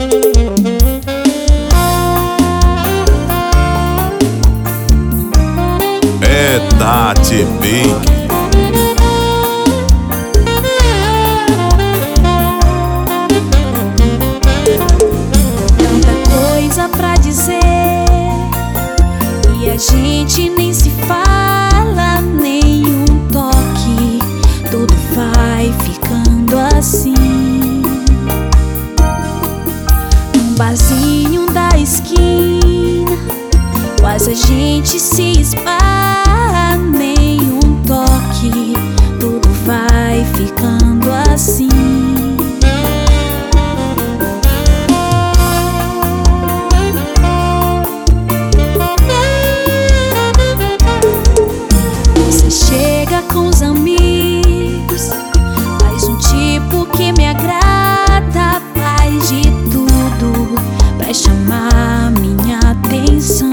É Tati Pink. Tanta coisa pra dizer e a gente nem se fala, nenhum toque, tudo vai ficando assim. Num barzinho da esquina, quase a gente se esbarra, nenhum toque, tudo vai ficando assim. Você chega com os amigos, faz um tipo que me agrada, faz de tudo pra chamar minha atenção.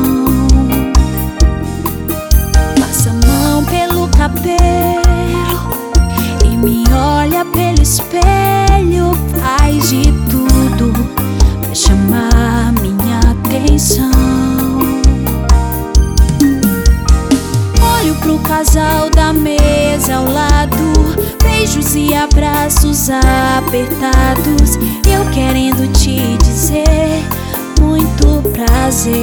Passa a mão pelo cabelo e me olha pelo espelho, faz de tudo pra chamar minha atenção. Olho pro casal da mesa ao lado, beijos e abraços apertados, eu querendo te dizer muito prazer.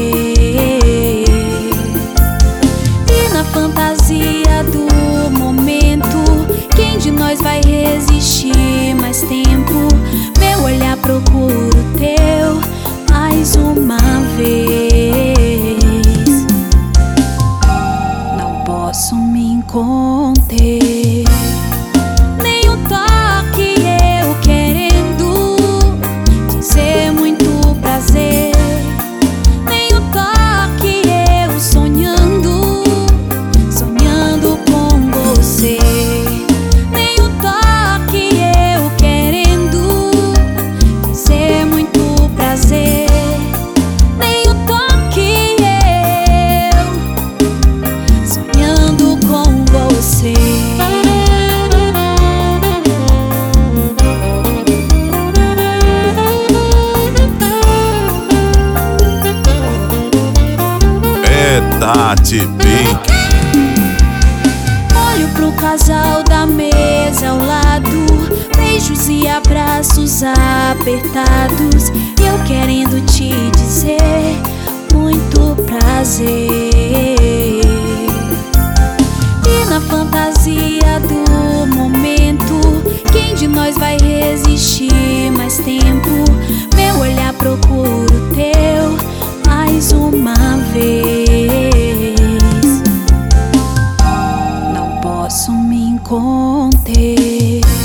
E na fantasia do momento, quem de nós vai resistir mais tempo? Meu olhar procura o teu mais uma vez. Não posso me conter, nem um toque eu querendo dizer muito prazer, nem um toque eu sonhando, sonhando com você, nem um toque eu querendo dizer muito prazer, nem um toque eu sonhando com você. É Tati Pink. Olho pro casal da mesa ao lado, beijos e abraços apertados, eu querendo te dizer muito prazer. E na fantasia do momento, quem de nós vai resistir mais tempo? Meu olhar procura o teu mais uma vez. Não posso me conter.